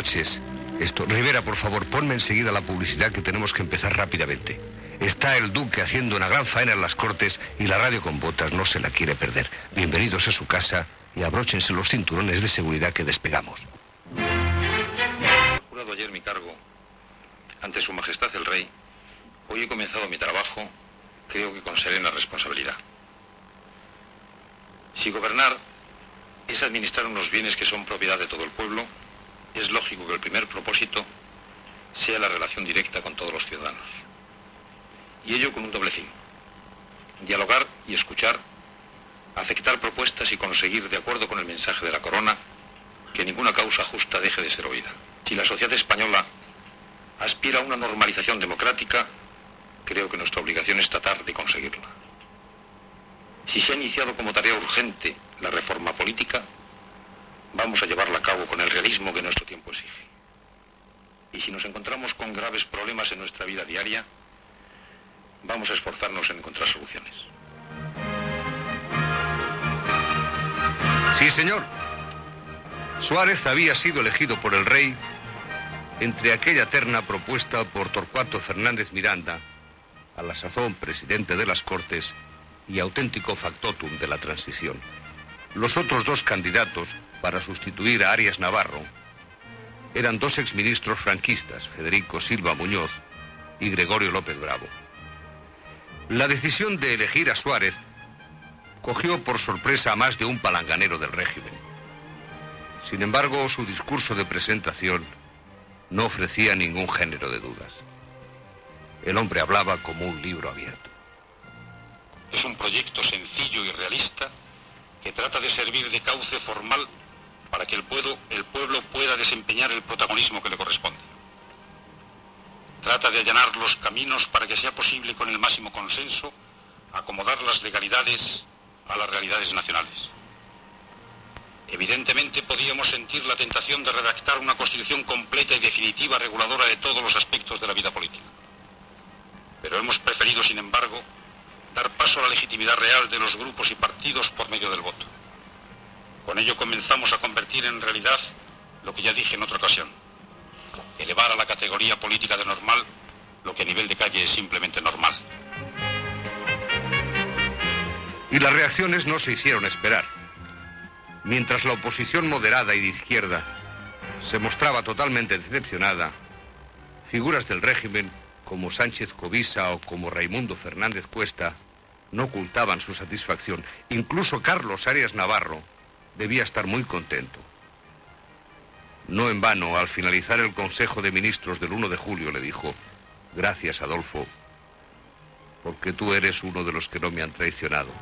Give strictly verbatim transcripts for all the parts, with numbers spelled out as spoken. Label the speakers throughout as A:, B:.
A: noches. Esto, Rivera, por favor, ponme enseguida la publicidad que tenemos que empezar rápidamente. Está el duque haciendo una gran faena en las Cortes y la radio con botas no se la quiere perder. Bienvenidos a su casa y abróchense los cinturones de seguridad que despegamos.
B: He jurado ayer mi cargo ante su majestad el rey. Hoy he comenzado mi trabajo, creo que con serena responsabilidad. Si gobernar es administrar unos bienes que son propiedad de todo el pueblo, es lógico que el primer propósito sea la relación directa con todos los ciudadanos. Y ello con un doble fin: dialogar y escuchar, aceptar propuestas y conseguir, de acuerdo con el mensaje de la corona, que ninguna causa justa deje de ser oída. Si la sociedad española aspira a una normalización democrática, creo que nuestra obligación es tratar de conseguirla. Si se ha iniciado como tarea urgente la reforma política, vamos a llevarla a cabo con el realismo que nuestro tiempo exige. Y si nos encontramos con graves problemas en nuestra vida diaria, vamos a esforzarnos en encontrar soluciones.
A: Sí, señor. Suárez había sido elegido por el rey entre aquella terna propuesta por Torcuato Fernández Miranda, a la sazón presidente de las Cortes y auténtico factotum de la transición. Los otros dos candidatos para sustituir a Arias Navarro eran dos exministros franquistas, Federico Silva Muñoz y Gregorio López Bravo. La decisión de elegir a Suárez cogió por sorpresa a más de un palanganero del régimen. Sin embargo, su discurso de presentación no ofrecía ningún género de dudas. El hombre hablaba como un libro abierto.
B: Es un proyecto sencillo y realista que trata de servir de cauce formal para que el pueblo, el pueblo pueda desempeñar el protagonismo que le corresponde. Trata de allanar los caminos para que sea posible, con el máximo consenso, acomodar las legalidades a las realidades nacionales. Evidentemente podíamos sentir la tentación de redactar una constitución completa y definitiva reguladora de todos los aspectos de la vida política. Pero hemos preferido, sin embargo, dar paso a la legitimidad real de los grupos y partidos por medio del voto. Con ello comenzamos a convertir en realidad lo que ya dije en otra ocasión: elevar a la categoría política de normal lo que a nivel de calle es simplemente normal.
A: Y las reacciones no se hicieron esperar. Mientras la oposición moderada y de izquierda se mostraba totalmente decepcionada, figuras del régimen como Sánchez Covisa o como Raimundo Fernández Cuesta no ocultaban su satisfacción. Incluso Carlos Arias Navarro debía estar muy contento. No en vano, al finalizar el Consejo de Ministros del uno de julio, le dijo: gracias, Adolfo, porque tú eres uno de los que no me han traicionado.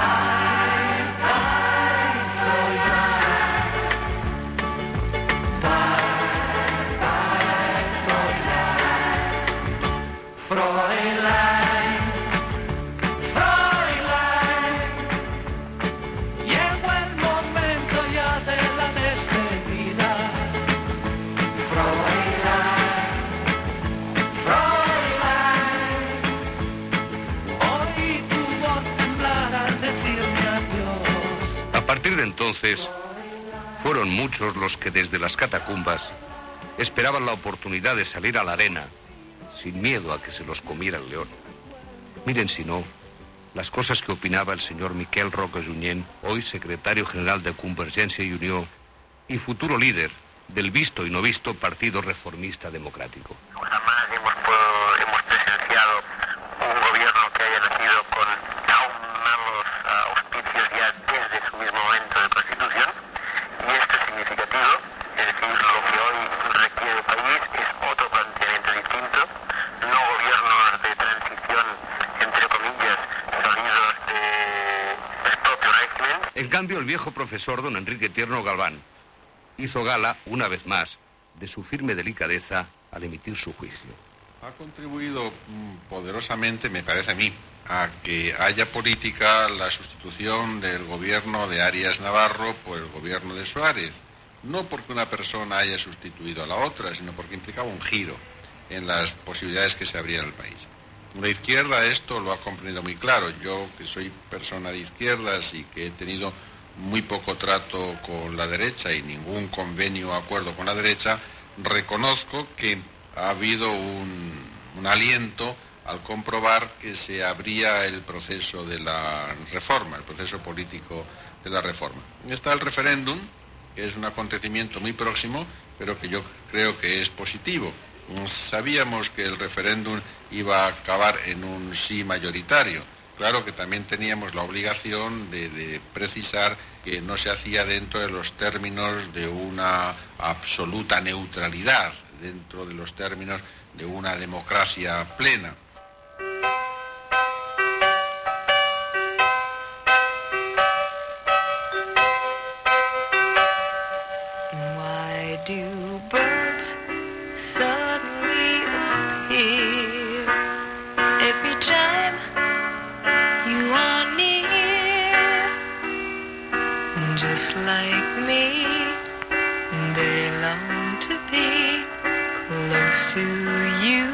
A: A partir de entonces, fueron muchos los que desde las catacumbas esperaban la oportunidad de salir a la arena sin miedo a que se los comiera el león. Miren, si no, las cosas que opinaba el señor Miquel Roca Junyent, hoy secretario general de Convergencia y Unió y futuro líder del visto y no visto Partido Reformista Democrático.
C: Jamás hemos, hemos presenciado un gobierno que haya nacido con aún malos uh, auspicios ya desde su mismo momento de constitución, y esto es significativo. Es decir, lo que hoy requiere el país es otro planteamiento distinto, no gobiernos de transición, entre comillas, salidos del propio régimen.
A: En cambio, el viejo profesor don Enrique Tierno Galván hizo gala, una vez más, de su firme delicadeza al emitir su juicio.
D: Ha contribuido poderosamente, me parece a mí, a que haya política la sustitución del gobierno de Arias Navarro por el gobierno de Suárez. No porque una persona haya sustituido a la otra, sino porque implicaba un giro en las posibilidades que se abrían al país. La izquierda esto lo ha comprendido muy claro. Yo, que soy persona de izquierdas y que he tenido muy poco trato con la derecha y ningún convenio o acuerdo con la derecha, reconozco que ha habido un, un aliento al comprobar que se abría el proceso de la reforma, el proceso político de la reforma. Está el referéndum, que es un acontecimiento muy próximo, pero que yo creo que es positivo. Sabíamos que el referéndum iba a acabar en un sí mayoritario. Claro que también teníamos la obligación de, de precisar que no se hacía dentro de los términos de una absoluta neutralidad, dentro de los términos de una democracia plena.
E: Why do birds suddenly appear every time you are near? Just like me, they long to be close to you.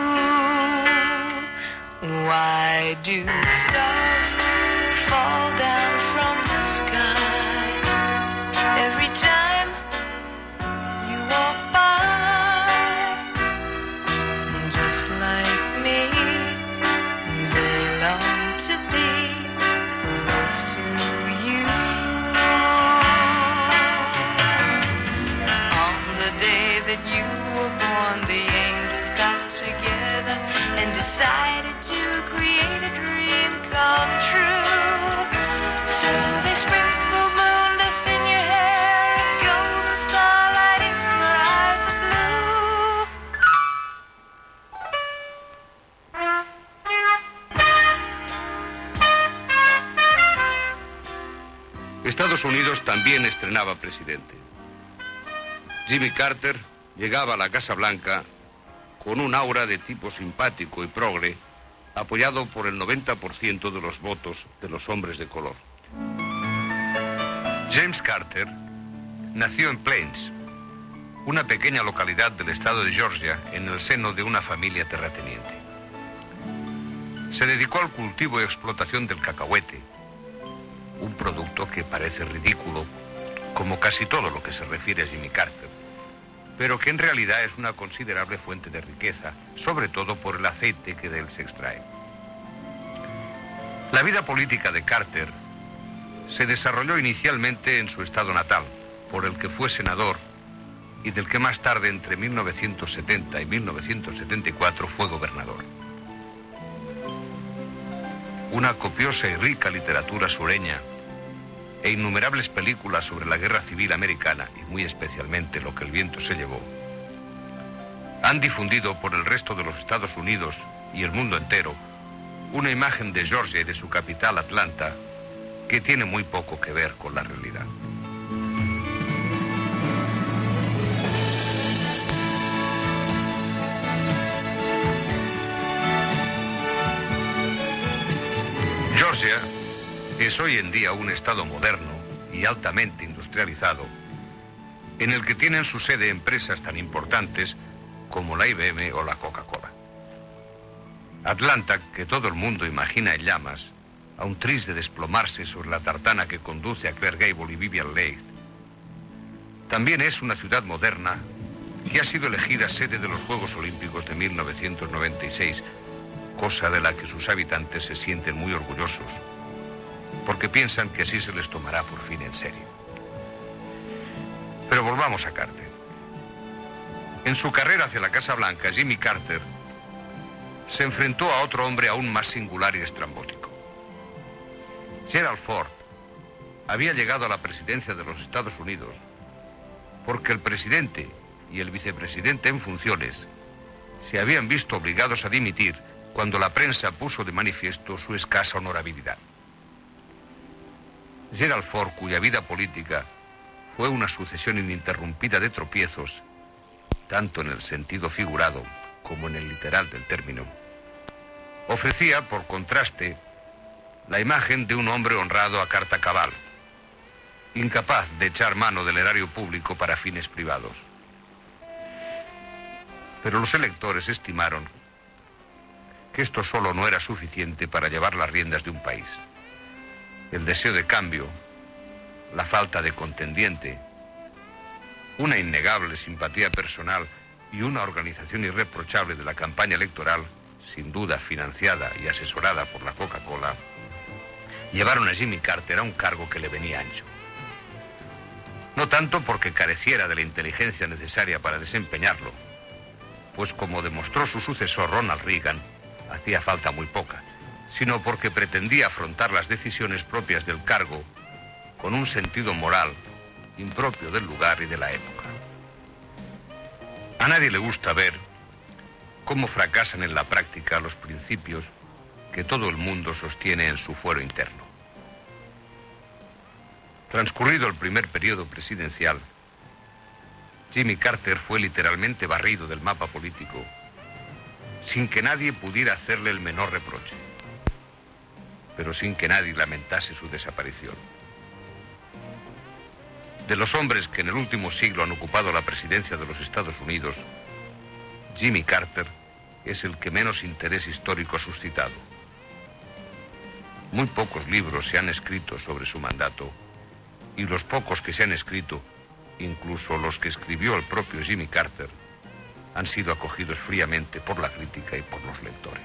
E: Why do stars fall down from the sky every time you walk by? Just like me, they long to be close to you. On the day that you were born, the angels got together and decided to create a dream come true. So they sprinkled moon dust in your hair and golden starlight in your eyes of blue.
A: Estados Unidos también estrenaba presidente. Jimmy Carter llegaba a la Casa Blanca con un aura de tipo simpático y progre, apoyado por el noventa por ciento de los votos de los hombres de color. James Carter nació en Plains, una pequeña localidad del estado de Georgia, en el seno de una familia terrateniente. Se dedicó al cultivo y explotación del cacahuete, un producto que parece ridículo, como casi todo lo que se refiere a Jimmy Carter, pero que en realidad es una considerable fuente de riqueza, sobre todo por el aceite que de él se extrae. La vida política de Carter se desarrolló inicialmente en su estado natal, por el que fue senador y del que más tarde, entre mil novecientos setenta y mil novecientos setenta y cuatro, fue gobernador. Una copiosa y rica literatura sureña e innumerables películas sobre la guerra civil americana, y muy especialmente Lo que el viento se llevó, han difundido por el resto de los Estados Unidos y el mundo entero una imagen de Georgia y de su capital, Atlanta, que tiene muy poco que ver con la realidad. Georgia es hoy en día un estado moderno y altamente industrializado, en el que tienen su sede empresas tan importantes como la I B M o la Coca-Cola. Atlanta, que todo el mundo imagina en llamas, a un tris de desplomarse sobre la tartana que conduce a Claire Gable y Vivian Leigh, también es una ciudad moderna que ha sido elegida sede de los Juegos Olímpicos de mil novecientos noventa y seis, cosa de la que sus habitantes se sienten muy orgullosos, porque piensan que así se les tomará por fin en serio. Pero volvamos a Carter. En su carrera hacia la Casa Blanca, Jimmy Carter se enfrentó a otro hombre aún más singular y estrambótico. Gerald Ford había llegado a la presidencia de los Estados Unidos porque el presidente y el vicepresidente en funciones se habían visto obligados a dimitir cuando la prensa puso de manifiesto su escasa honorabilidad. Gerald Ford, cuya vida política fue una sucesión ininterrumpida de tropiezos, tanto en el sentido figurado como en el literal del término, ofrecía, por contraste, la imagen de un hombre honrado a carta cabal, incapaz de echar mano del erario público para fines privados. Pero los electores estimaron que esto solo no era suficiente para llevar las riendas de un país. El deseo de cambio, la falta de contendiente una innegable simpatía personal y una organización irreprochable de la campaña electoral, sin duda financiada y asesorada por la Coca-Cola, llevaron a Jimmy Carter a un cargo que le venía ancho. No tanto porque careciera de la inteligencia necesaria para desempeñarlo, pues como demostró su sucesor Ronald Reagan, hacía falta muy poca, sino porque pretendía afrontar las decisiones propias del cargo con un sentido moral impropio del lugar y de la época. A nadie le gusta ver cómo fracasan en la práctica los principios que todo el mundo sostiene en su fuero interno. Transcurrido el primer periodo presidencial, Jimmy Carter fue literalmente barrido del mapa político sin que nadie pudiera hacerle el menor reproche, pero sin que nadie lamentase su desaparición. De los hombres que en el último siglo han ocupado la presidencia de los Estados Unidos, Jimmy Carter es el que menos interés histórico ha suscitado. Muy pocos libros se han escrito sobre su mandato, y los pocos que se han escrito, incluso los que escribió el propio Jimmy Carter, han sido acogidos fríamente por la crítica y por los lectores.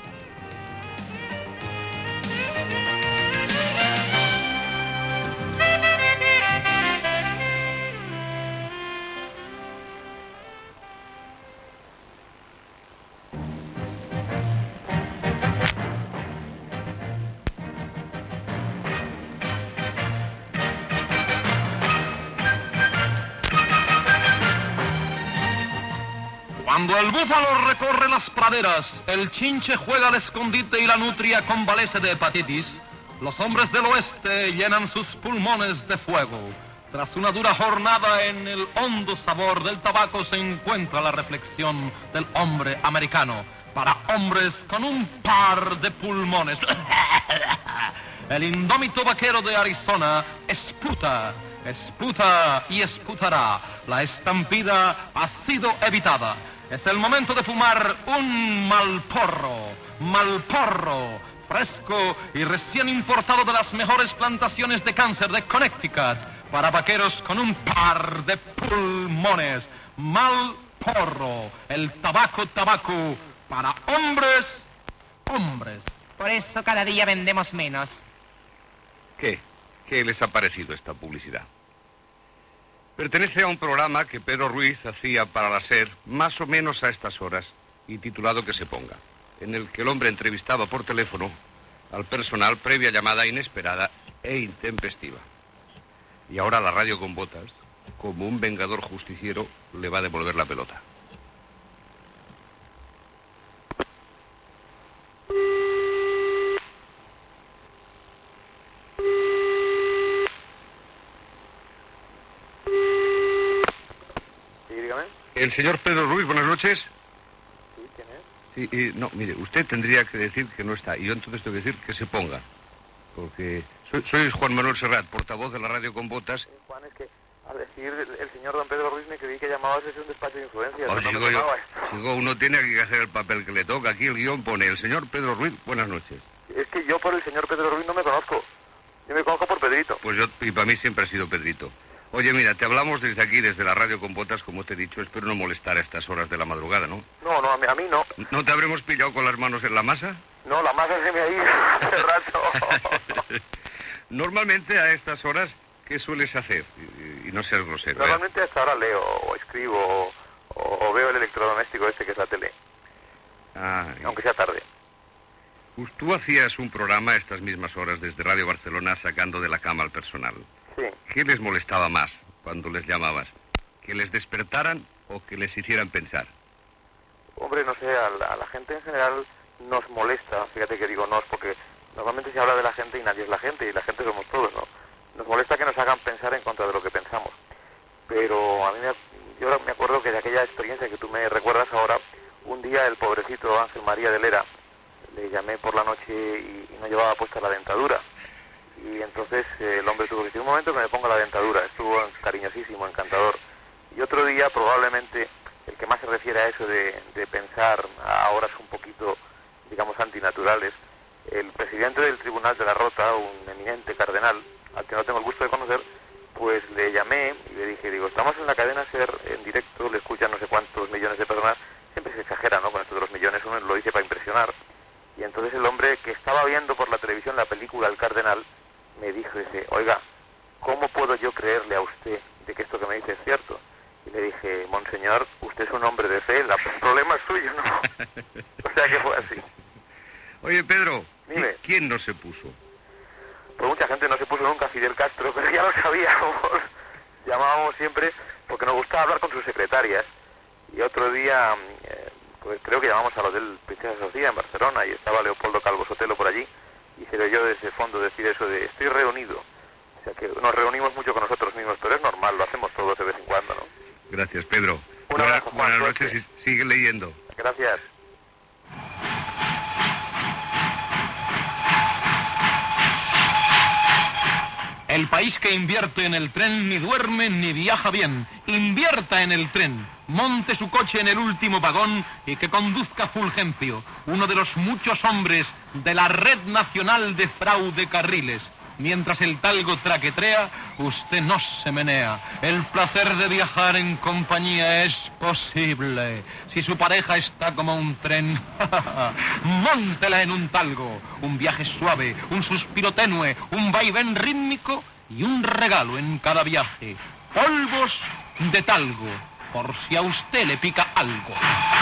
F: Cuando el búfalo recorre las praderas, el chinche juega al escondite y la nutria convalece de hepatitis, los hombres del oeste llenan sus pulmones de fuego. Tras una dura jornada en el hondo sabor del tabaco se encuentra la reflexión del hombre americano. Para hombres con un par de pulmones. El indómito vaquero de Arizona esputa, esputa y esputará. La estampida ha sido evitada. Es el momento de fumar un malporro, malporro, fresco y recién importado de las mejores plantaciones de cáncer de Connecticut, para vaqueros con un par de pulmones. Malporro, el tabaco, tabaco, para hombres, hombres.
G: Por eso cada día vendemos menos.
A: ¿Qué? ¿Qué les ha parecido esta publicidad? Pertenece a un programa que Pedro Ruiz hacía para la SER más o menos a estas horas y titulado Que se ponga, en el que el hombre entrevistaba por teléfono al personal previa llamada inesperada e intempestiva. Y ahora la radio con botas, como un vengador justiciero, le va a devolver la pelota. El señor Pedro Ruiz, buenas noches.
C: Sí, ¿quién es?
A: Sí, y, no, mire, usted tendría que decir que no está, y yo entonces tengo que decir que se ponga, porque soy, soy Juan Manuel Serrat, portavoz de la radio con botas.
C: Sí, Juan, es que al decir el señor don Pedro Ruiz me creí que llamabas desde un despacho de influencia.
A: Oh,
C: no
A: digo
C: me
A: yo,
C: sonaba.
A: digo, uno tiene que hacer el papel que le toca, aquí el guión pone, el señor Pedro Ruiz, buenas noches.
C: Es que yo por el señor Pedro Ruiz no me conozco, yo me conozco por Pedrito.
A: Pues yo, y para mí siempre ha sido Pedrito. Oye, mira, te hablamos desde aquí, desde la radio con botas, como te he dicho, espero no molestar a estas horas de la madrugada, ¿no?
C: No, no, a mí, a mí no.
A: ¿No te habremos pillado con las manos en la masa?
C: No, la masa se me ha ido hace rato.
A: Normalmente a estas horas, ¿qué sueles hacer? Y, y no seas grosero.
C: Normalmente hasta ahora leo, o escribo, o, o veo el electrodoméstico este que es la tele,
A: Ah, y-
C: aunque sea tarde.
A: Pues tú hacías un programa a estas mismas horas desde Radio Barcelona sacando de la cama al personal.
C: Sí.
A: ¿Qué les molestaba más cuando les llamabas? ¿Que les despertaran o que les hicieran pensar?
C: Hombre, no sé, a la, a la gente en general nos molesta, fíjate que digo nos, porque normalmente se habla de la gente y nadie es la gente, y la gente somos todos, ¿no? Nos molesta que nos hagan pensar en contra de lo que pensamos. Pero a mí me, yo ahora me acuerdo que de aquella experiencia que tú me recuerdas ahora, un día el pobrecito Ángel María de Lera, le llamé por la noche y, y no llevaba puesta la dentadura. Y entonces eh, el hombre tuvo que decir, un momento que me ponga la dentadura. Estuvo cariñosísimo, encantador. Y otro día, probablemente, el que más se refiere a eso de, de pensar a horas un poquito, digamos, antinaturales, el presidente del Tribunal de la Rota, un eminente cardenal, al que no tengo el gusto de conocer, pues le llamé y le dije, digo, estamos en la cadena SER en directo, le escuchan no sé cuántos millones de personas, siempre se exagera, ¿no?, con esto de los millones, uno lo dice para impresionar, y entonces el hombre que estaba viendo por la televisión la película El Cardenal, me dijo, dice, oiga, ¿cómo puedo yo creerle a usted de que esto que me dice es cierto? Y le dije, monseñor, usted es un hombre de fe, la- el problema es suyo, ¿no? O sea que fue así.
A: Oye, Pedro,
C: Dime.
A: ¿quién no se puso?
C: Pues mucha gente no se puso nunca Fidel Castro, pero ya lo sabíamos. Llamábamos siempre porque nos gustaba hablar con sus secretarias. Y otro día, eh, pues creo que llamamos al Hotel Princesa Sofía en Barcelona y estaba Leopoldo Calvo Sotelo por allí. Y se le oyó desde el fondo decir eso de estoy reunido. O sea que nos reunimos mucho con nosotros mismos, pero es normal, lo hacemos todos de vez en cuando, ¿no?
A: Gracias, Pedro.
C: Un
A: Buena-
C: abrazo, Juan,
A: buenas
C: suerte.
A: noches y sigue leyendo.
C: Gracias.
F: El país que invierte en el tren ni duerme ni viaja bien. Invierta en el tren. Monte su coche en el último vagón y que conduzca Fulgencio, uno de los muchos hombres de la Red Nacional de Fraude Carriles. Mientras el talgo traquetrea, usted no se menea. El placer de viajar en compañía es posible. Si su pareja está como un tren, móntela en un talgo. Un viaje suave, un suspiro tenue, un vaivén rítmico y un regalo en cada viaje. Polvos de talgo, por si a usted le pica algo.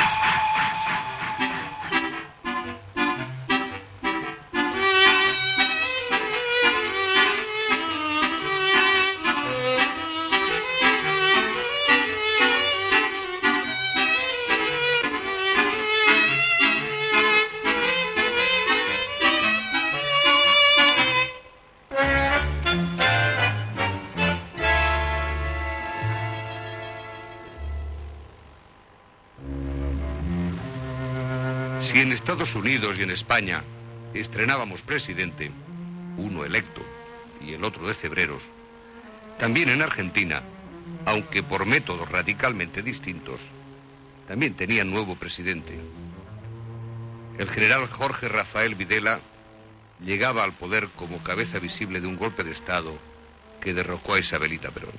A: Si en Estados Unidos y en España estrenábamos presidente, uno electo y el otro de cebreros, también en Argentina, aunque por métodos radicalmente distintos, también tenían nuevo presidente. El general Jorge Rafael Videla llegaba al poder como cabeza visible de un golpe de Estado que derrocó a Isabelita Perón.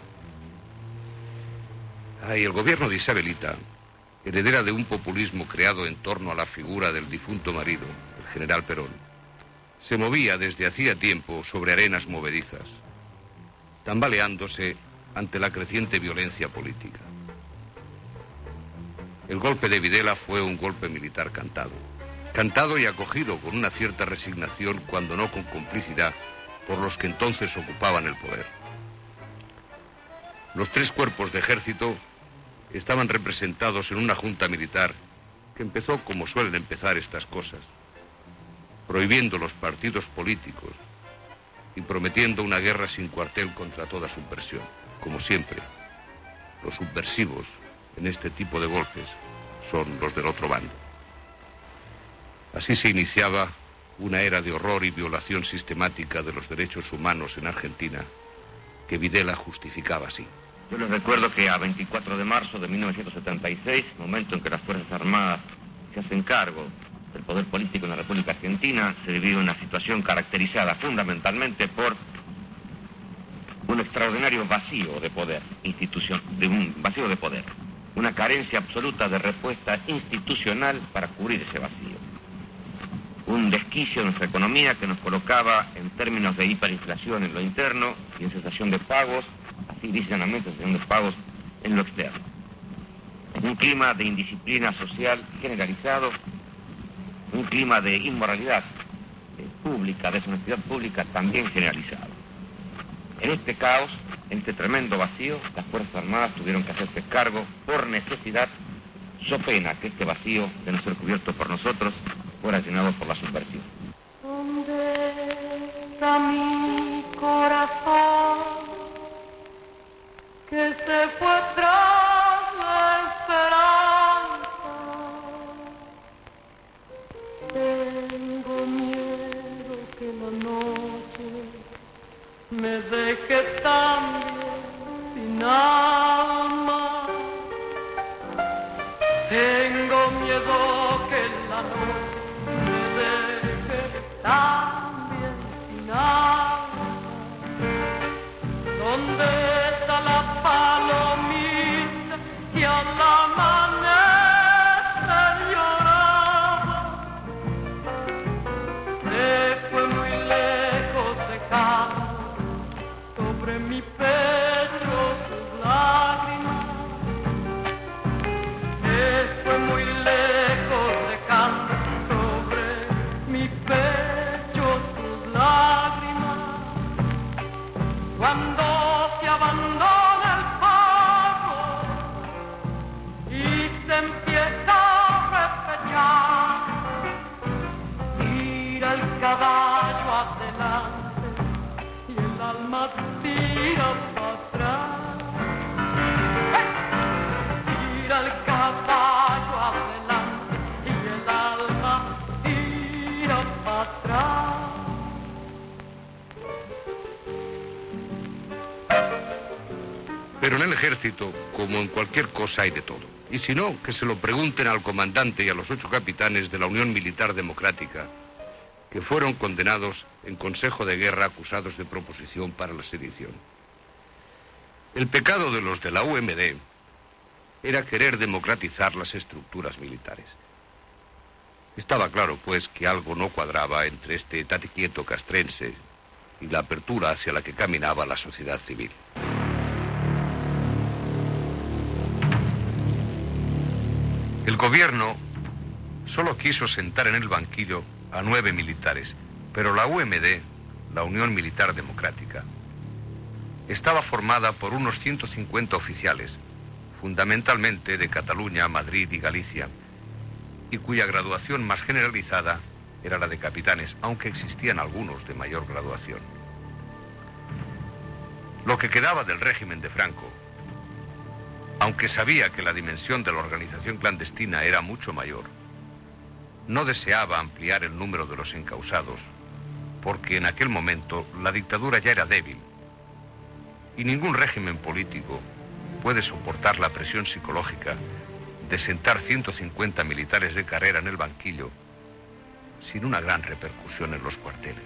A: Ay, el gobierno de Isabelita, heredera de un populismo creado en torno a la figura del difunto marido, el general Perón, se movía desde hacía tiempo sobre arenas movedizas, tambaleándose ante la creciente violencia política. El golpe de Videla fue un golpe militar cantado, cantado y acogido con una cierta resignación, cuando no con complicidad, por los que entonces ocupaban el poder. Los tres cuerpos de ejército estaban representados en una junta militar que empezó como suelen empezar estas cosas, prohibiendo los partidos políticos y prometiendo una guerra sin cuartel contra toda subversión. Como siempre, los subversivos en este tipo de golpes son los del otro bando. Así se iniciaba una era de horror y violación sistemática de los derechos humanos en Argentina, que Videla justificaba así.
H: Yo les recuerdo que a veinticuatro de marzo de mil novecientos setenta y seis, momento en que las Fuerzas Armadas se hacen cargo del poder político en la República Argentina, se vivió una situación caracterizada fundamentalmente por un extraordinario vacío de poder, institución, de un vacío de poder, una carencia absoluta de respuesta institucional para cubrir ese vacío. Un desquicio de nuestra economía que nos colocaba en términos de hiperinflación en lo interno y en cesación de pagos, así llanamente cesación de pagos en lo externo. Un clima de indisciplina social generalizado, un clima de inmoralidad eh, pública, deshonestidad pública también generalizado. En este caos, en este tremendo vacío, las Fuerzas Armadas tuvieron que hacerse cargo por necesidad, so pena que este vacío, de no ser cubierto por nosotros, fuera llenado por la subversión.
E: ¿Dónde está mi corazón que se fue tras la esperanza? Tengo miedo que la noche me deje también sin alma. Tengo miedo que la noche me deje también sin alma. ¿Dónde caballo adelante y el alma tira para atrás. Tira el caballo adelante y el alma tira para atrás.
A: Pero en el ejército, como en cualquier cosa, hay de todo. Y si no, que se lo pregunten al comandante y a los ocho capitanes de la Unión Militar Democrática, que fueron condenados en Consejo de Guerra acusados de proposición para la sedición. El pecado de los de la U M D era querer democratizar las estructuras militares. Estaba claro, pues, que algo no cuadraba entre este tate quieto castrense y la apertura hacia la que caminaba la sociedad civil. El gobierno solo quiso sentar en el banquillo a nueve militares, pero la U M D, la Unión Militar Democrática, estaba formada por unos ciento cincuenta oficiales, fundamentalmente de Cataluña, Madrid y Galicia, y cuya graduación más generalizada era la de capitanes, aunque existían algunos de mayor graduación. Lo que quedaba del régimen de Franco, aunque sabía que la dimensión de la organización clandestina era mucho mayor, no deseaba ampliar el número de los encausados, porque en aquel momento la dictadura ya era débil, y ningún régimen político puede soportar la presión psicológica de sentar ciento cincuenta militares de carrera en el banquillo sin una gran repercusión en los cuarteles.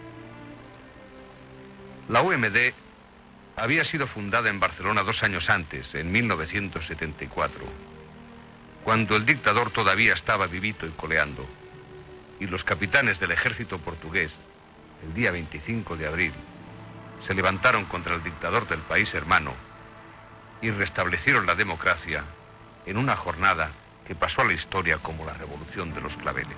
A: La U M D había sido fundada en Barcelona dos años antes, en mil novecientos setenta y cuatro, cuando el dictador todavía estaba vivito y coleando, y los capitanes del ejército portugués, el día veinticinco de abril, se levantaron contra el dictador del país hermano y restablecieron la democracia en una jornada que pasó a la historia como la Revolución de los Claveles.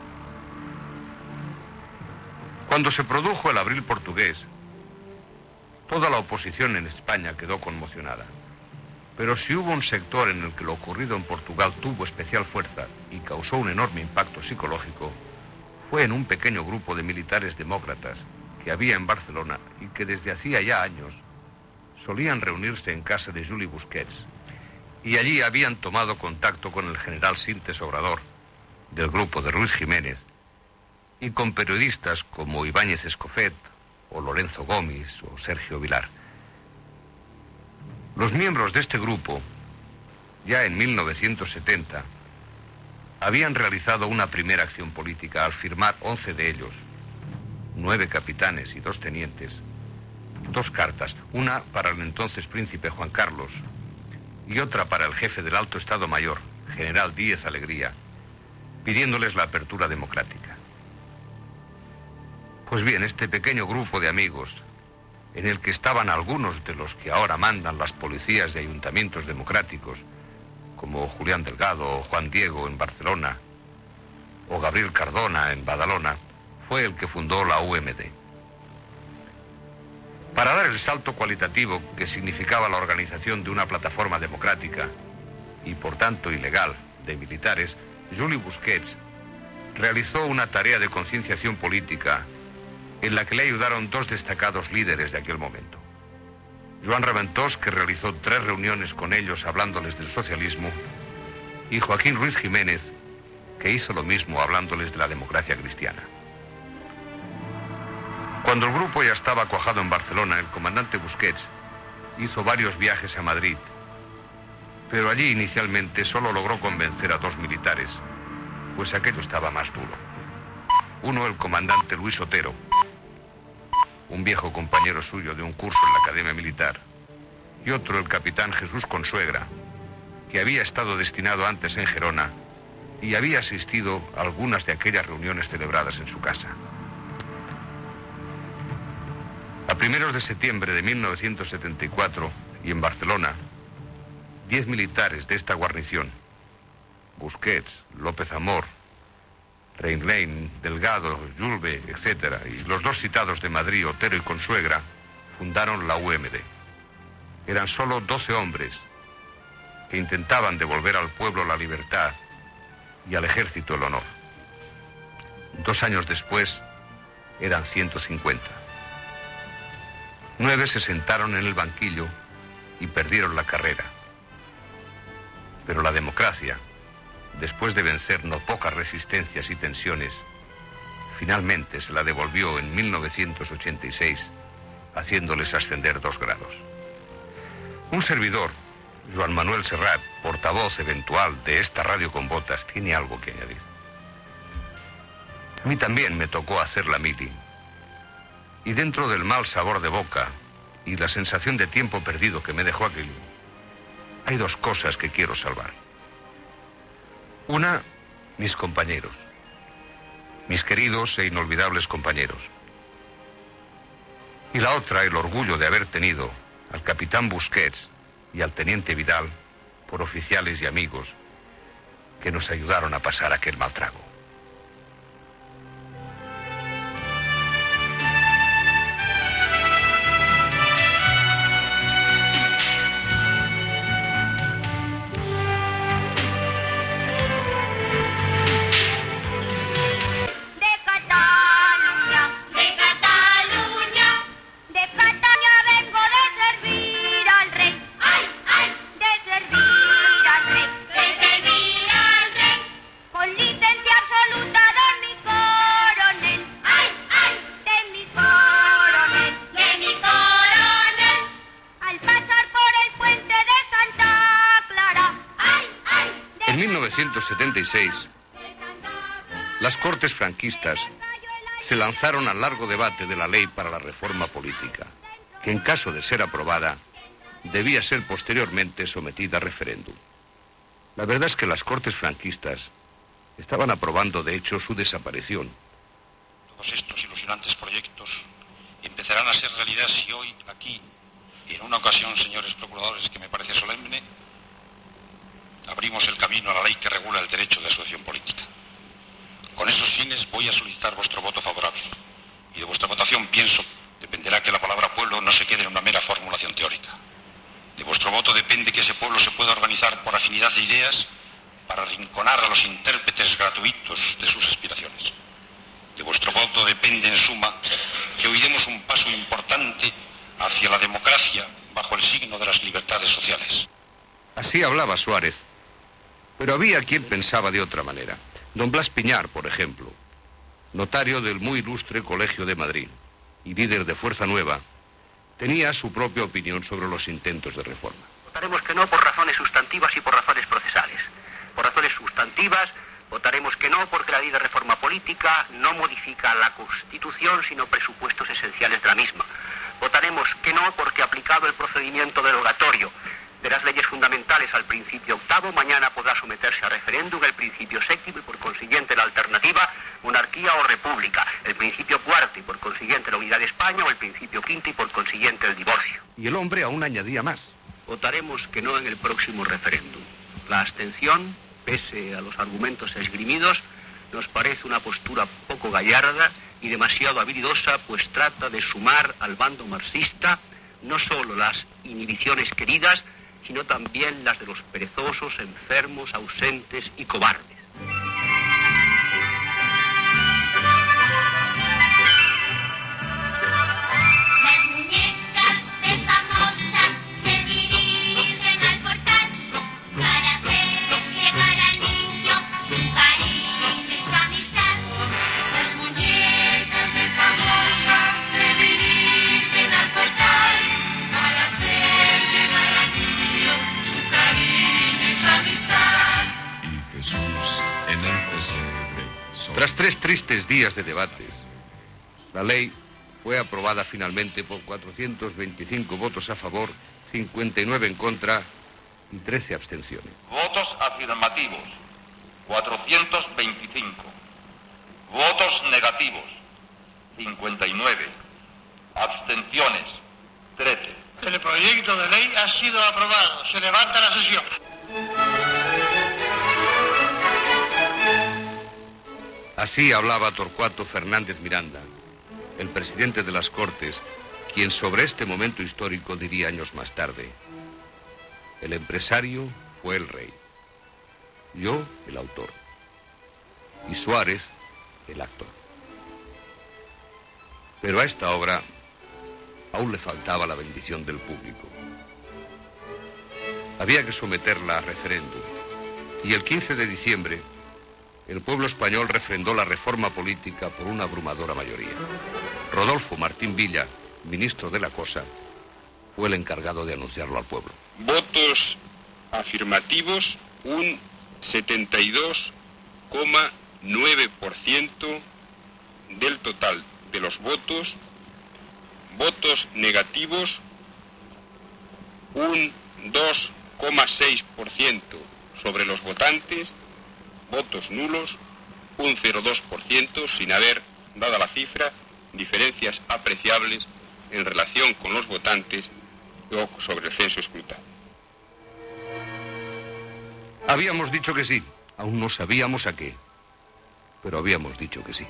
A: Cuando se produjo el abril portugués, toda la oposición en España quedó conmocionada. Pero si hubo un sector en el que lo ocurrido en Portugal tuvo especial fuerza y causó un enorme impacto psicológico, fue en un pequeño grupo de militares demócratas que había en Barcelona y que desde hacía ya años solían reunirse en casa de Juli Busquets, y allí habían tomado contacto con el general Sintes Obrador, del grupo de Ruiz Jiménez, y con periodistas como Ibáñez Escofet, o Lorenzo Gómez, o Sergio Vilar. Los miembros de este grupo, ya en mil novecientos setenta, habían realizado una primera acción política al firmar once de ellos, nueve capitanes y dos tenientes, dos cartas, una para el entonces príncipe Juan Carlos y otra para el jefe del Alto Estado Mayor, general Díez Alegría, pidiéndoles la apertura democrática. Pues bien, este pequeño grupo de amigos, en el que estaban algunos de los que ahora mandan las policías de ayuntamientos democráticos, como Julián Delgado o Juan Diego en Barcelona, o Gabriel Cardona en Badalona, fue el que fundó la U M D. Para dar el salto cualitativo que significaba la organización de una plataforma democrática, y por tanto ilegal, de militares, Juli Busquets realizó una tarea de concienciación política en la que le ayudaron dos destacados líderes de aquel momento. Joan Raventós, que realizó tres reuniones con ellos hablándoles del socialismo, y Joaquín Ruiz Jiménez, que hizo lo mismo hablándoles de la democracia cristiana. Cuando el grupo ya estaba cuajado en Barcelona, el comandante Busquets hizo varios viajes a Madrid, pero allí inicialmente solo logró convencer a dos militares, pues aquello estaba más duro. Uno, el comandante Luis Otero, un viejo compañero suyo de un curso en la Academia Militar, y otro, el capitán Jesús Consuegra, que había estado destinado antes en Gerona y había asistido a algunas de aquellas reuniones celebradas en su casa. A primeros de septiembre de mil novecientos setenta y cuatro, y en Barcelona, diez militares de esta guarnición, Busquets, López Amor, Reinlein, Delgado, Julve, etcétera, y los dos citados de Madrid, Otero y Consuegra, fundaron la U M D. Eran solo doce hombres que intentaban devolver al pueblo la libertad y al ejército el honor. Dos años después, eran ciento cincuenta. Nueve se sentaron en el banquillo y perdieron la carrera. Pero la democracia, después de vencer no pocas resistencias y tensiones, finalmente se la devolvió en mil novecientos ochenta y seis, haciéndoles ascender dos grados. Un servidor, Joan Manuel Serrat, portavoz eventual de esta radio con botas, tiene algo que añadir. A mí también me tocó hacer la mili. Y dentro del mal sabor de boca y la sensación de tiempo perdido que me dejó aquello, hay dos cosas que quiero salvar. Una, mis compañeros. Mis queridos e inolvidables compañeros. Y la otra, el orgullo de haber tenido al capitán Busquets y al teniente Vidal por oficiales y amigos que nos ayudaron a pasar aquel mal trago. En mil novecientos setenta y seis, las Cortes franquistas se lanzaron al largo debate de la ley para la reforma política, que en caso de ser aprobada, debía ser posteriormente sometida a referéndum. La verdad es que las Cortes franquistas estaban aprobando, de hecho, su desaparición.
B: Todos estos ilusionantes proyectos empezarán a ser realidad si hoy, aquí, y en una ocasión, señores procuradores, que me parece solemne, abrimos el camino a la ley que regula el derecho de asociación política. Con esos fines voy a solicitar vuestro voto favorable. Y de vuestra votación, pienso, dependerá que la palabra pueblo no se quede en una mera formulación teórica. De vuestro voto depende que ese pueblo se pueda organizar por afinidad de ideas para arrinconar a los intérpretes gratuitos de sus aspiraciones. De vuestro voto depende, en suma, que hoy demos un paso importante hacia la democracia bajo el signo de las libertades sociales.
A: Así hablaba Suárez, pero había quien pensaba de otra manera. Don Blas Piñar, por ejemplo, notario del muy ilustre Colegio de Madrid y líder de Fuerza Nueva, tenía su propia opinión sobre los intentos de reforma.
I: Votaremos que no por razones sustantivas y por razones procesales. Por razones sustantivas, votaremos que no porque la ley de reforma política no modifica la Constitución, sino presupuestos esenciales de la misma. Votaremos que no porque, aplicado el procedimiento derogatorio de las leyes fundamentales al principio octavo, mañana podrá someterse a referéndum el principio séptimo y por consiguiente la alternativa monarquía o república, el principio cuarto y por consiguiente la unidad de España o el principio quinto y por consiguiente el divorcio.
A: Y el hombre aún añadía más.
I: Votaremos que no en el próximo referéndum. La abstención, pese a los argumentos esgrimidos, nos parece una postura poco gallarda y demasiado habilidosa, pues trata de sumar al bando marxista no solo las inhibiciones queridas, sino también las de los perezosos, enfermos, ausentes y cobardes.
J: Las muñecas de famosa se dirigen al portal para hacer llegar al niño su cariño y su amistad. Las muñecas de famosa se dirigen al portal para hacer llegar al niño su cariño y su amistad.
K: Y Jesús en el pesebre.
A: Tras tres tristes días de debates, la ley fue aprobada finalmente por cuatrocientos veinticinco votos a favor, cincuenta y nueve en contra y trece abstenciones.
B: Votos afirmativos, cuatrocientos veinticinco. Votos negativos, cincuenta y nueve. Abstenciones, trece.
L: El proyecto de ley ha sido aprobado. Se levanta la sesión.
A: Así hablaba Torcuato Fernández Miranda, el presidente de las Cortes, quien sobre este momento histórico diría años más tarde: el empresario fue el rey, yo el autor y Suárez el actor. Pero a esta obra aún le faltaba la bendición del público. Había que someterla a referéndum. Y el quince de diciembre, el pueblo español refrendó la reforma política por una abrumadora mayoría. Rodolfo Martín Villa, ministro de la Cosa, fue el encargado de anunciarlo al pueblo.
M: Votos afirmativos, un setenta y dos coma nueve por ciento del total de los votos. Votos negativos, un dos coma seis por ciento sobre los votantes. Votos nulos, un cero coma dos por ciento, sin haber, dada la cifra, diferencias apreciables en relación con los votantes o sobre el censo escrutado.
A: Habíamos dicho que sí, aún no sabíamos a qué, pero habíamos dicho que sí.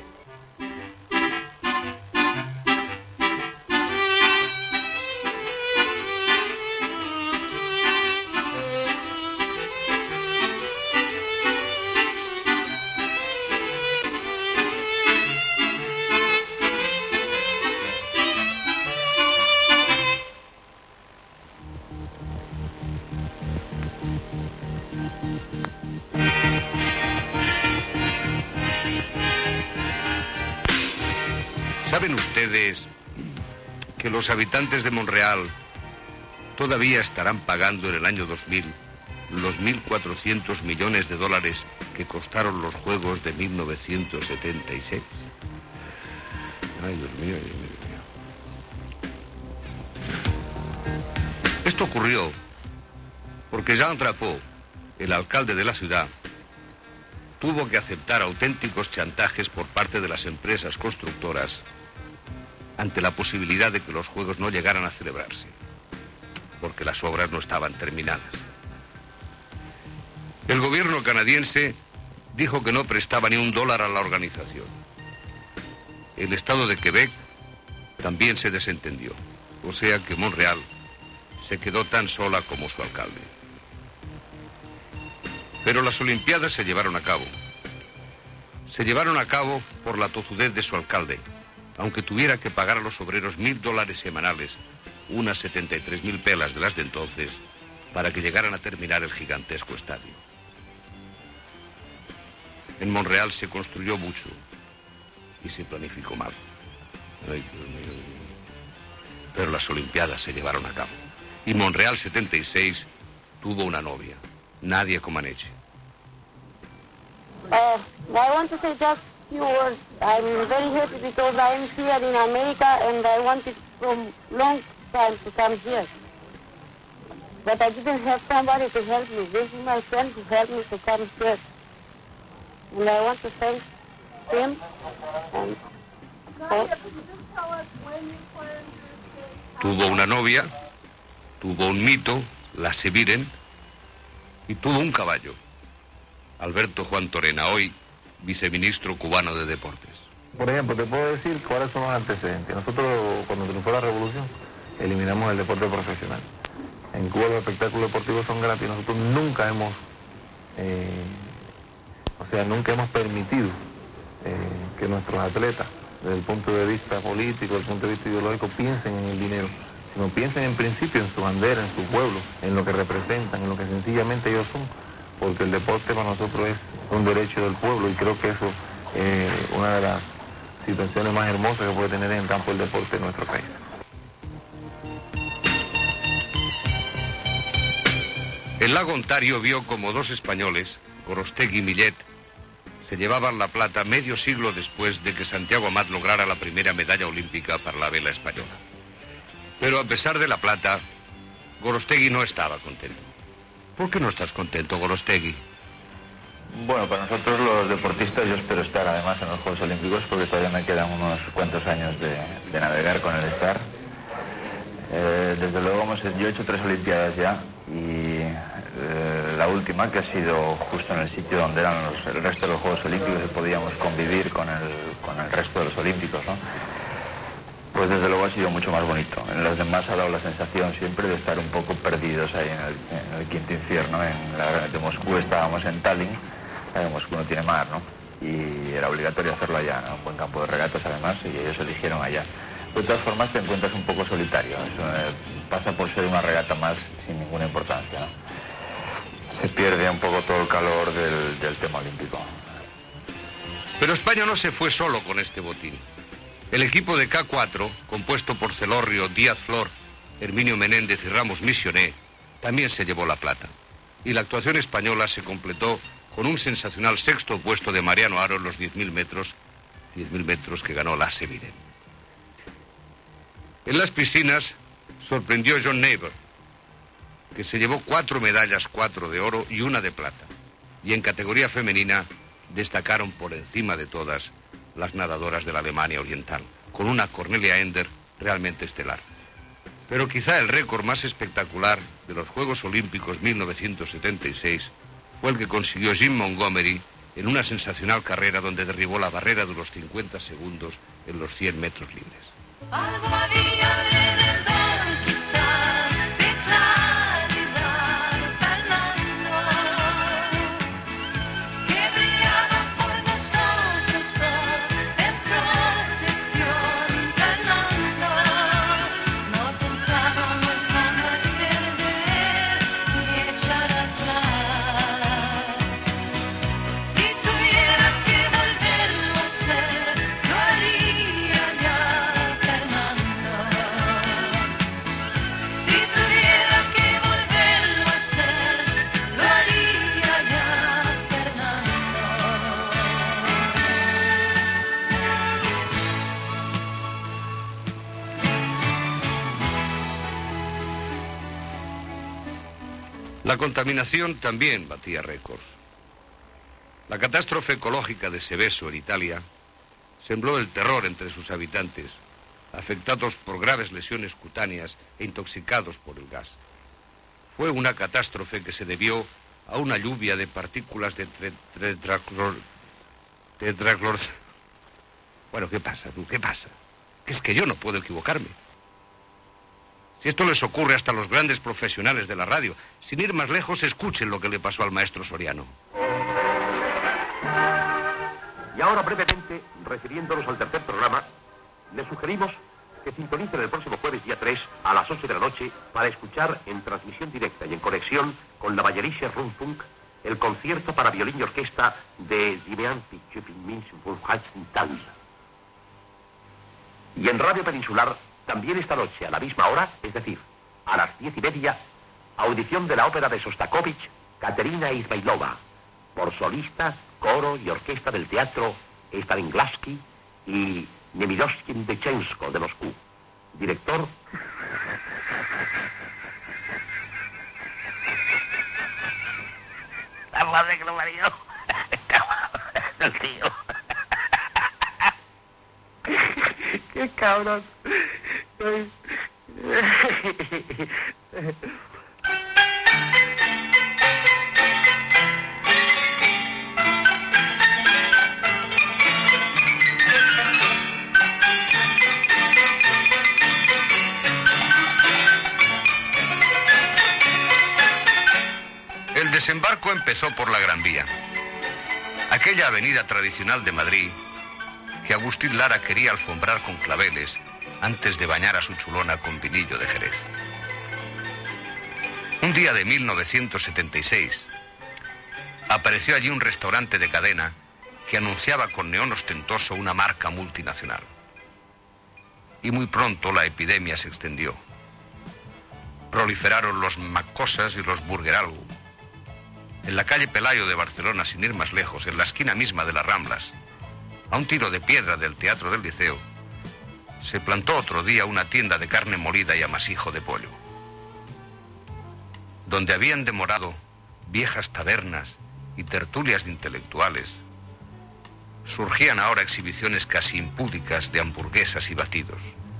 A: ¿Saben ustedes que los habitantes de Monreal todavía estarán pagando en el año dos mil los mil cuatrocientos millones de dólares que costaron los Juegos de mil novecientos setenta y seis? Ay, Dios mío, Dios mío. Esto ocurrió porque Jean Drapeau, el alcalde de la ciudad, tuvo que aceptar auténticos chantajes por parte de las empresas constructoras ante la posibilidad de que los Juegos no llegaran a celebrarse, porque las obras no estaban terminadas. El gobierno canadiense dijo que no prestaba ni un dólar a la organización. El estado de Quebec también se desentendió, o sea que Montreal se quedó tan sola como su alcalde. Pero las Olimpiadas se llevaron a cabo. Se llevaron a cabo por la tozudez de su alcalde, aunque tuviera que pagar a los obreros mil dólares semanales, unas setenta y tres mil pelas de las de entonces, para que llegaran a terminar el gigantesco estadio. En Montreal se construyó mucho y se planificó mal. Ay, Dios mío. Pero las Olimpiadas se llevaron a cabo. Y Montreal setenta y seis tuvo una novia, Nadia Comaneci.
N: Uh, I want to say just a few words. I'm very happy because I'm here in America and I wanted from long time to come here. But I didn't have somebody to help me. This is my friend who helped me to come here. And I want to thank him and all.
A: Tuvo una novia, tuvo un mito, la Seviren, y tuvo un caballo, Alberto Juan Torena, hoy viceministro cubano de Deportes.
O: Por ejemplo, te puedo decir cuáles son los antecedentes. Nosotros, cuando triunfó la revolución, eliminamos el deporte profesional. En Cuba los espectáculos deportivos son gratis. Nosotros nunca hemos, eh, o sea, nunca hemos permitido eh, que nuestros atletas, desde el punto de vista político, desde el punto de vista ideológico, piensen en el dinero, sino piensen en principio en su bandera, en su pueblo, en lo que representan, en lo que sencillamente ellos son, porque el deporte para nosotros es un derecho del pueblo y creo que eso es eh, una de las situaciones más hermosas que puede tener en el campo del deporte en nuestro país.
A: El lago Ontario vio como dos españoles, Gorostegui y Millet, se llevaban la plata medio siglo después de que Santiago Amat lograra la primera medalla olímpica para la vela española. Pero a pesar de la plata, Gorostegui no estaba contento. ¿Por qué no estás contento, Gorostegui?
P: Bueno, para nosotros los deportistas yo espero estar además en los Juegos Olímpicos porque todavía me quedan unos cuantos años de, de navegar con el estar. Eh, desde luego hemos, yo he hecho tres Olimpiadas ya y eh, la última que ha sido justo en el sitio donde eran los, el resto de los Juegos Olímpicos y podíamos convivir con el, con el resto de los Olímpicos, ¿no? Pues desde luego ha sido mucho más bonito. En los demás ha dado la sensación siempre de estar un poco perdidos ahí en el, en el quinto infierno. En la de Moscú estábamos en Tallinn, en Moscú no tiene mar, ¿no? Y era obligatorio hacerlo allá, ¿no? Un buen campo de regatas además, y ellos eligieron allá. De todas formas te encuentras un poco solitario. Eso, eh, pasa por ser una regata más sin ninguna importancia, ¿no? Se pierde un poco todo el calor del, del tema olímpico.
A: Pero España no se fue solo con este botín. El equipo de K cuatro, compuesto por Celorrio, Díaz Flor, Herminio Menéndez y Ramos Misioné, también se llevó la plata. Y la actuación española se completó con un sensacional sexto puesto de Mariano Haro en los diez mil metros, diez mil metros que ganó la Sevilla. En las piscinas sorprendió John Neighbor, que se llevó cuatro medallas, cuatro de oro y una de plata. Y en categoría femenina destacaron por encima de todas las nadadoras de la Alemania Oriental, con una Cornelia Ender realmente estelar. Pero quizá el récord más espectacular de los Juegos Olímpicos mil novecientos setenta y seis fue el que consiguió Jim Montgomery en una sensacional carrera donde derribó la barrera de los cincuenta segundos en los cien metros libres.
E: Algo había alrededor, quizás, de claridad, Fernando, que brillaba por nosotros dos, en protección, Fernando. No pensábamos jamás perder ni echar atrás. Si tuviera que volverlo a hacer, lo haría ya. Si tuviera que volverlo a hacer, lo haría ya, Fernando.
A: La contaminación también batía récords. La catástrofe ecológica de Seveso, en Italia, sembró el terror entre sus habitantes, afectados por graves lesiones cutáneas e intoxicados por el gas. Fue una catástrofe que se debió a una lluvia de partículas de tre- tetraclor... tetraclor... Bueno, ¿qué pasa, tú? ¿Qué pasa? Que es que yo no puedo equivocarme. Si esto les ocurre hasta a los grandes profesionales de la radio, sin ir más lejos, escuchen lo que le pasó al maestro Soriano.
Q: Y ahora, brevemente, refiriéndonos al tercer programa, les sugerimos que sintonicen el próximo jueves día tres a las ocho de la noche para escuchar en transmisión directa y en conexión con la Bayerische Rundfunk el concierto para violín y orquesta de Dimeanti Chopin Wolfgang. Y en Radio Peninsular, también esta noche a la misma hora, es decir, a las diez y media, audición de la ópera de Sostakovich, Katerina Izmailova, por solista, coro y orquesta del teatro Stanislavski y Nemirovsky de Chensko de Moscú. Director...
I: La madre que lo parió. El tío.
Q: ¡Qué cabrón! Ay.
A: El desembarco empezó por la Gran Vía, aquella avenida tradicional de Madrid que Agustín Lara quería alfombrar con claveles antes de bañar a su chulona con vinillo de Jerez. Un día de mil novecientos setenta y seis, apareció allí un restaurante de cadena que anunciaba con neón ostentoso una marca multinacional. Y muy pronto la epidemia se extendió. Proliferaron los Macosas y los Burgeralgo. En la calle Pelayo de Barcelona, sin ir más lejos, en la esquina misma de las Ramblas, a un tiro de piedra del Teatro del Liceo, se plantó otro día una tienda de carne molida y amasijo de pollo. Donde habían demorado viejas tabernas y tertulias de intelectuales, surgían ahora exhibiciones casi impúdicas de hamburguesas y batidos.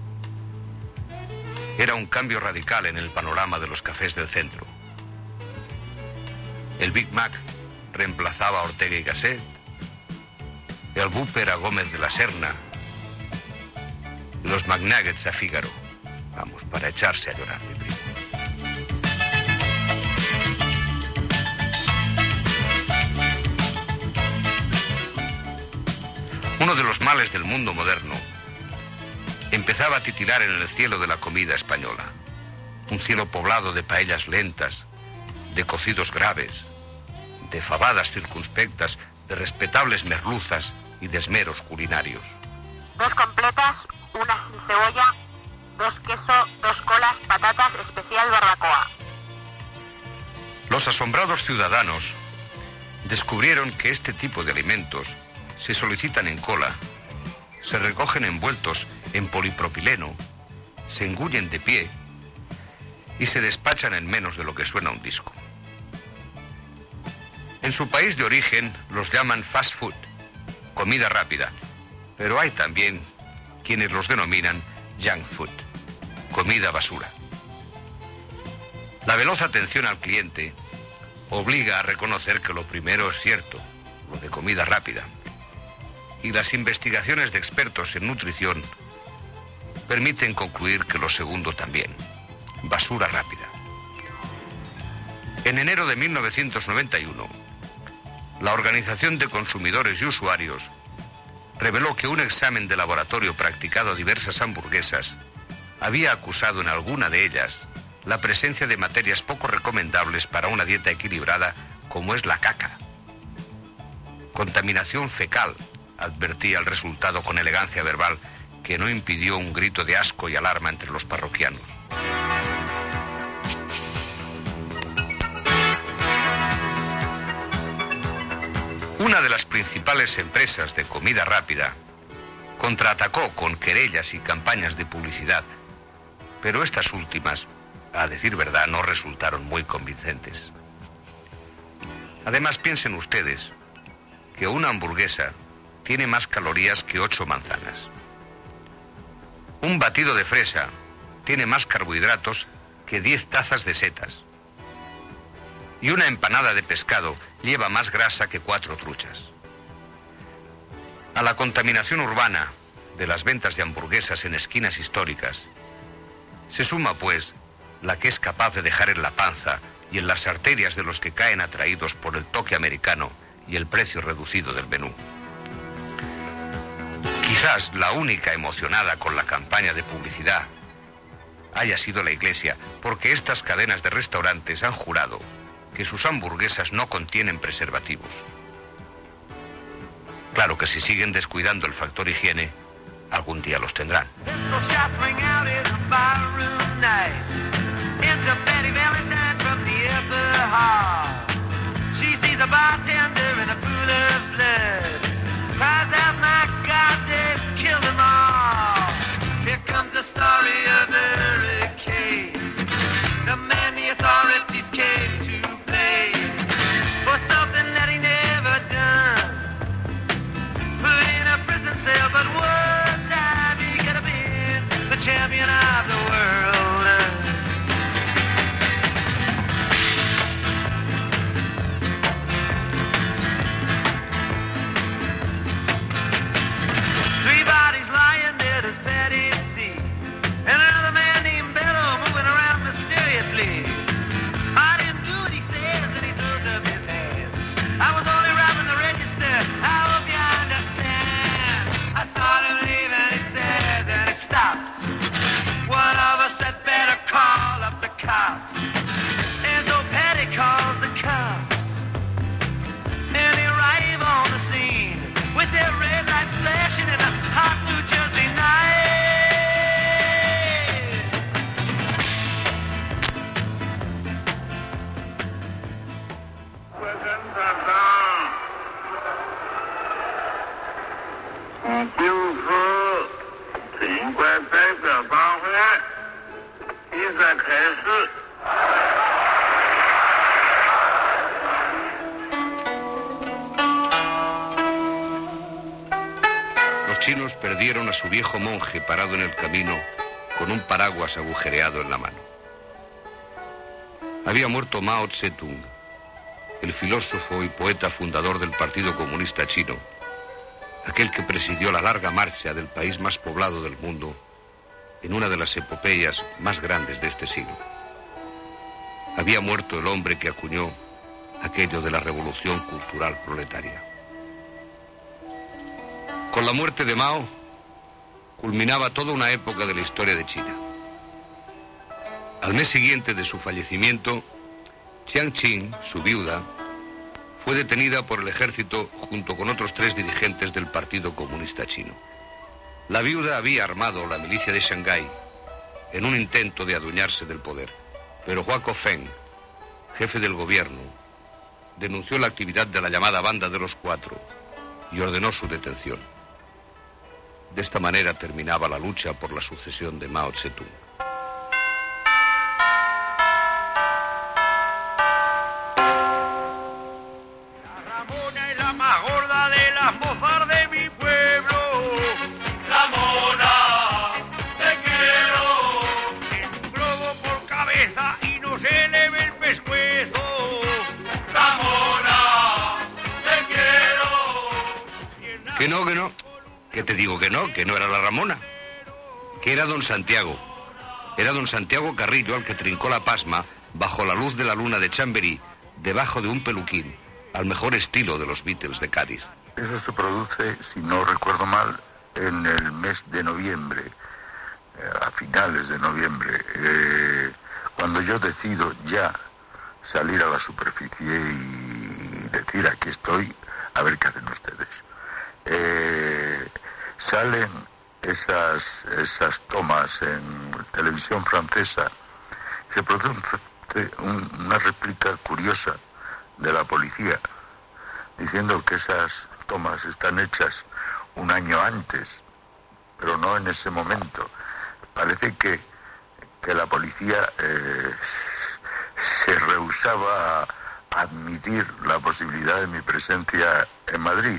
A: Era un cambio radical en el panorama de los cafés del centro. El Big Mac reemplazaba a Ortega y Gasset, el Whopper a Gómez de la Serna, y los McNuggets a Fígaro. Vamos, para echarse a llorar, mi primo. Uno de los males del mundo moderno empezaba a titilar en el cielo de la comida española. Un cielo poblado de paellas lentas, de cocidos graves, de fabadas circunspectas, de respetables merluzas y de esmeros culinarios.
N: Dos completas, una sin cebolla, dos queso, dos colas, patatas, especial barbacoa.
A: Los asombrados ciudadanos descubrieron que este tipo de alimentos se solicitan en cola, se recogen envueltos en polipropileno, se engullen de pie y se despachan en menos de lo que suena un disco. En su país de origen los llaman fast food, comida rápida, pero hay también quienes los denominan junk food, comida basura. La veloz atención al cliente obliga a reconocer que lo primero es cierto, lo de comida rápida, y las investigaciones de expertos en nutrición permiten concluir que lo segundo también, basura rápida. En enero de mil novecientos noventa y uno, la Organización de Consumidores y Usuarios reveló que un examen de laboratorio practicado a diversas hamburguesas había acusado en alguna de ellas la presencia de materias poco recomendables para una dieta equilibrada, como es la caca. Contaminación fecal, advertía el resultado con elegancia verbal que no impidió un grito de asco y alarma entre los parroquianos. Una de las principales empresas de comida rápida contraatacó con querellas y campañas de publicidad, pero estas últimas, a decir verdad, no resultaron muy convincentes. Además, piensen ustedes que una hamburguesa tiene más calorías que ocho manzanas. Un batido de fresa tiene más carbohidratos que diez tazas de setas. Y una empanada de pescado lleva más grasa que cuatro truchas. A la contaminación urbana de las ventas de hamburguesas en esquinas históricas se suma, pues, la que es capaz de dejar en la panza y en las arterias de los que caen atraídos por el toque americano y el precio reducido del menú. Quizás la única emocionada con la campaña de publicidad haya sido la Iglesia, porque estas cadenas de restaurantes han jurado que sus hamburguesas no contienen preservativos. Claro que si siguen descuidando el factor higiene, algún día los tendrán.
E: Champion of the world. Three bodies lying dead as Betty C. And another man named Bello moving around mysteriously. I didn't do what he says and he throws up his hands. I was only robbing the register. I hope you understand. I saw him leave and he says and he stops. One of us had better call up the cops. And so Patty calls the cops. And they arrive on the scene with their red lights flashing in a hot New Jersey night.
A: Los chinos perdieron a su viejo monje parado en el camino con un paraguas agujereado en la mano. Había muerto Mao Tse-tung, el filósofo y poeta fundador del Partido Comunista Chino, aquel que presidió la larga marcha del país más poblado del mundo en una de las epopeyas más grandes de este siglo. Había muerto el hombre que acuñó aquello de la revolución cultural proletaria. Con la muerte de Mao, culminaba toda una época de la historia de China. Al mes siguiente de su fallecimiento, Chiang Ching, su viuda, fue detenida por el ejército junto con otros tres dirigentes del Partido Comunista Chino. La viuda había armado la milicia de Shanghái en un intento de adueñarse del poder, pero Hua Kofeng, jefe del gobierno, denunció la actividad de la llamada Banda de los Cuatro y ordenó su detención. De esta manera terminaba la lucha por la sucesión de Mao Zedong. Que no, que no, que te digo que no, que no era la Ramona, que era don Santiago, era don Santiago Carrillo al que trincó la pasma bajo la luz de la luna de Chamberí, debajo de un peluquín, al mejor estilo de los Beatles de Cádiz.
R: Eso se produce, si no recuerdo mal, en el mes de noviembre, eh, a finales de noviembre, eh, cuando yo decido ya salir a la superficie y decir aquí estoy, a ver qué hacen ustedes. Eh, salen esas esas tomas en televisión francesa, se produce un, una réplica curiosa de la policía diciendo que esas tomas están hechas un año antes, pero no en ese momento. Parece que, que la policía eh, se rehusaba a admitir la posibilidad de mi presencia en Madrid.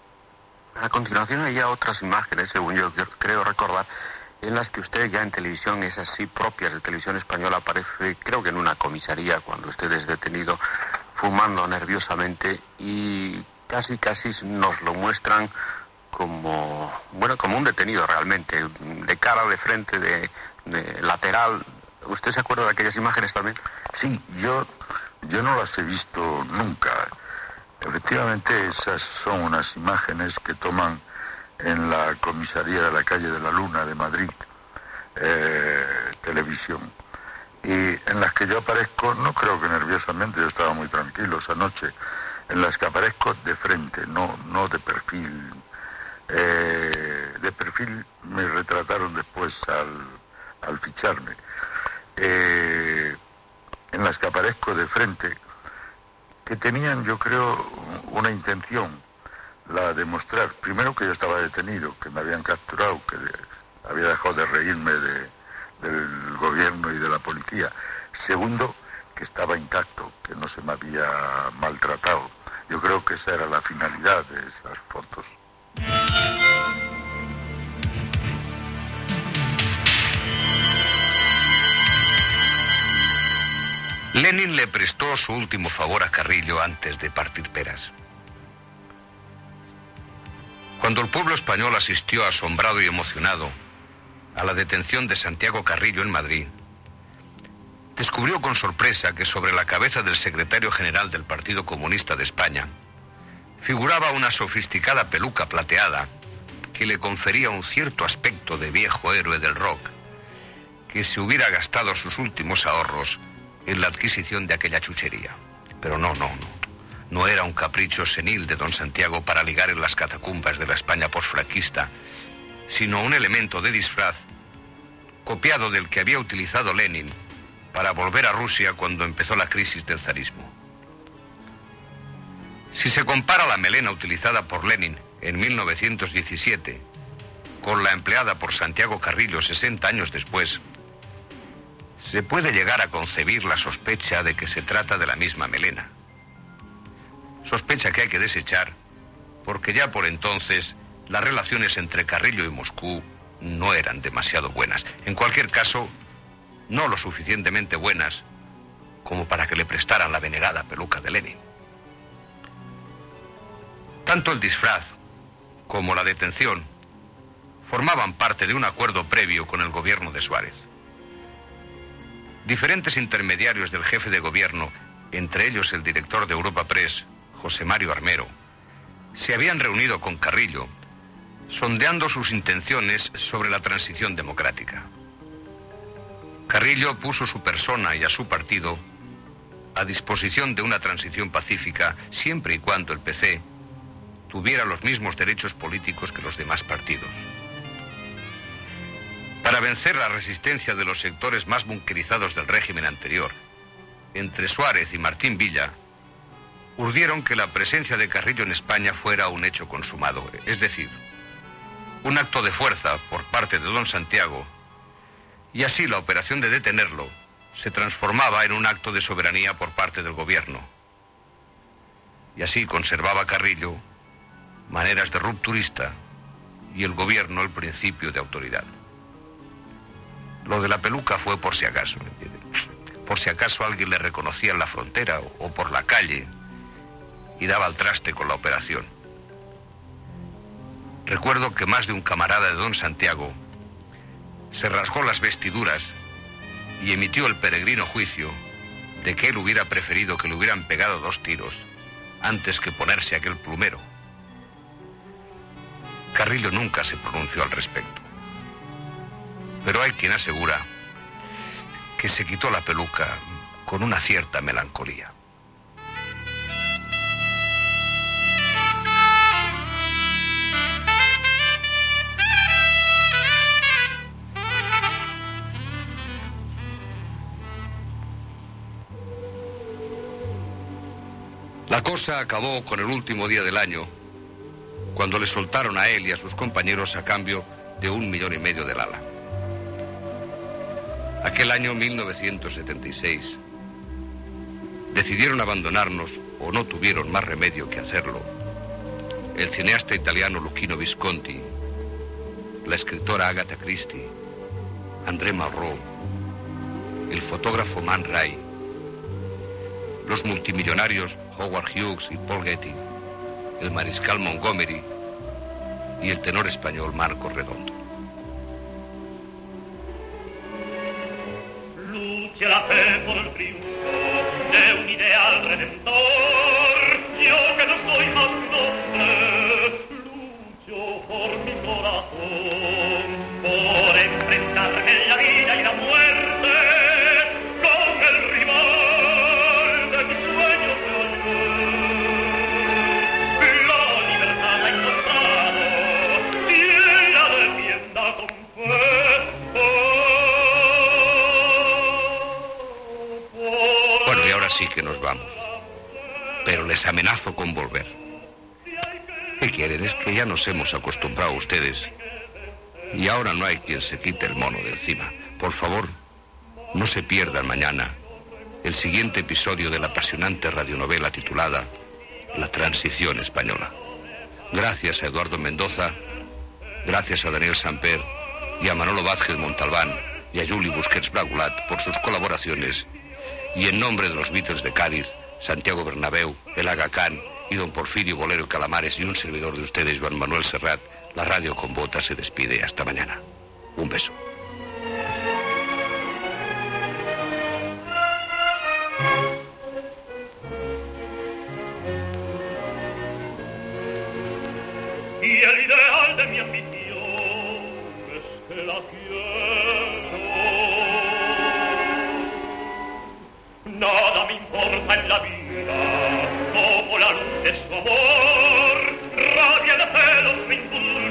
S: A continuación hay ya otras imágenes, según yo creo recordar, en las que usted ya en televisión, esas sí propias de televisión española, aparece, creo que en una comisaría, cuando usted es detenido, fumando nerviosamente, y casi casi nos lo muestran como, bueno, como un detenido realmente, de cara, de frente, de, de lateral. ¿Usted se acuerda de aquellas imágenes también?
R: Sí, yo, yo no las he visto nunca. Efectivamente, esas son unas imágenes que toman en la comisaría de la calle de la Luna de Madrid, eh, televisión, y en las que yo aparezco, no creo que nerviosamente, yo estaba muy tranquilo esa noche, en las que aparezco de frente, no, no de perfil. Eh, de perfil me retrataron después al, al ficharme. Eh, en las que aparezco de frente, que tenían, yo creo, una intención, la de mostrar, primero, que yo estaba detenido, que me habían capturado, que de, había dejado de reírme de, del gobierno y de la policía. Segundo, que estaba intacto, que no se me había maltratado. Yo creo que esa era la finalidad de esas fotos.
A: Lenin le prestó su último favor a Carrillo antes de partir peras. Cuando el pueblo español asistió asombrado y emocionado a la detención de Santiago Carrillo en Madrid, descubrió con sorpresa que sobre la cabeza del secretario general del Partido Comunista de España figuraba una sofisticada peluca plateada que le confería un cierto aspecto de viejo héroe del rock, que se hubiera gastado sus últimos ahorros en la adquisición de aquella chuchería. Pero no, no, no. No era un capricho senil de don Santiago para ligar en las catacumbas de la España posfranquista, sino un elemento de disfraz copiado del que había utilizado Lenin para volver a Rusia cuando empezó la crisis del zarismo. Si se compara la melena utilizada por Lenin en mil novecientos diecisiete con la empleada por Santiago Carrillo sesenta años después, se puede llegar a concebir la sospecha de que se trata de la misma melena. Sospecha que hay que desechar, porque ya por entonces las relaciones entre Carrillo y Moscú no eran demasiado buenas. En cualquier caso, no lo suficientemente buenas como para que le prestaran la venerada peluca de Lenin. Tanto el disfraz como la detención formaban parte de un acuerdo previo con el gobierno de Suárez. Diferentes intermediarios del jefe de gobierno, entre ellos el director de Europa Press, José Mario Armero, se habían reunido con Carrillo sondeando sus intenciones sobre la transición democrática. Carrillo puso su persona y a su partido a disposición de una transición pacífica siempre y cuando el P C tuviera los mismos derechos políticos que los demás partidos. Para vencer la resistencia de los sectores más bunkerizados del régimen anterior, entre Suárez y Martín Villa, urdieron que la presencia de Carrillo en España fuera un hecho consumado, es decir, un acto de fuerza por parte de don Santiago, y así la operación de detenerlo se transformaba en un acto de soberanía por parte del gobierno. Y así conservaba Carrillo maneras de rupturista y el gobierno el principio de autoridad. Lo de la peluca fue por si acaso, por si acaso alguien le reconocía en la frontera o por la calle y daba al traste con la operación. Recuerdo que más de un camarada de don Santiago se rasgó las vestiduras y emitió el peregrino juicio de que él hubiera preferido que le hubieran pegado dos tiros antes que ponerse aquel plumero. Carrillo nunca se pronunció al respecto, pero hay quien asegura que se quitó la peluca con una cierta melancolía. La cosa acabó con el último día del año, cuando le soltaron a él y a sus compañeros a cambio de un millón y medio del ala. Aquel año mil novecientos setenta y seis decidieron abandonarnos, o no tuvieron más remedio que hacerlo, el cineasta italiano Luchino Visconti, la escritora Agatha Christie, André Malraux, el fotógrafo Man Ray, los multimillonarios Howard Hughes y Paul Getty, el mariscal Montgomery y el tenor español Marcos Redondo.
T: Lucha la fe por el triunfo de un ideal redentor. Yo que no soy más que un hombre, lucho por mi corazón, por enfrentarme en la vida y la muerte con el rival de mis sueños de ayer. La libertad ha encontrado quien la defienda con fe.
A: Bueno, y ahora sí que nos vamos, pero les amenazo con volver. ¿Qué quieren? Es que ya nos hemos acostumbrado a ustedes y ahora no hay quien se quite el mono de encima. Por favor, no se pierdan mañana el siguiente episodio de la apasionante radionovela titulada La Transición Española. Gracias a Eduardo Mendoza, gracias a Daniel Samper y a Manolo Vázquez Montalbán y a Juli Busquets Blagulat por sus colaboraciones, y en nombre de los Beatles de Cádiz, Santiago Bernabéu, el Aga Khan y don Porfirio Bolero Calamares y un servidor de ustedes, Juan Manuel Serrat, la radio con botas se despide hasta mañana. Un beso.
T: Y el ideal de mi ambición es que la quiero. Nada me importa en la vida como la luz de su amor. Rabia de celos me impulsa.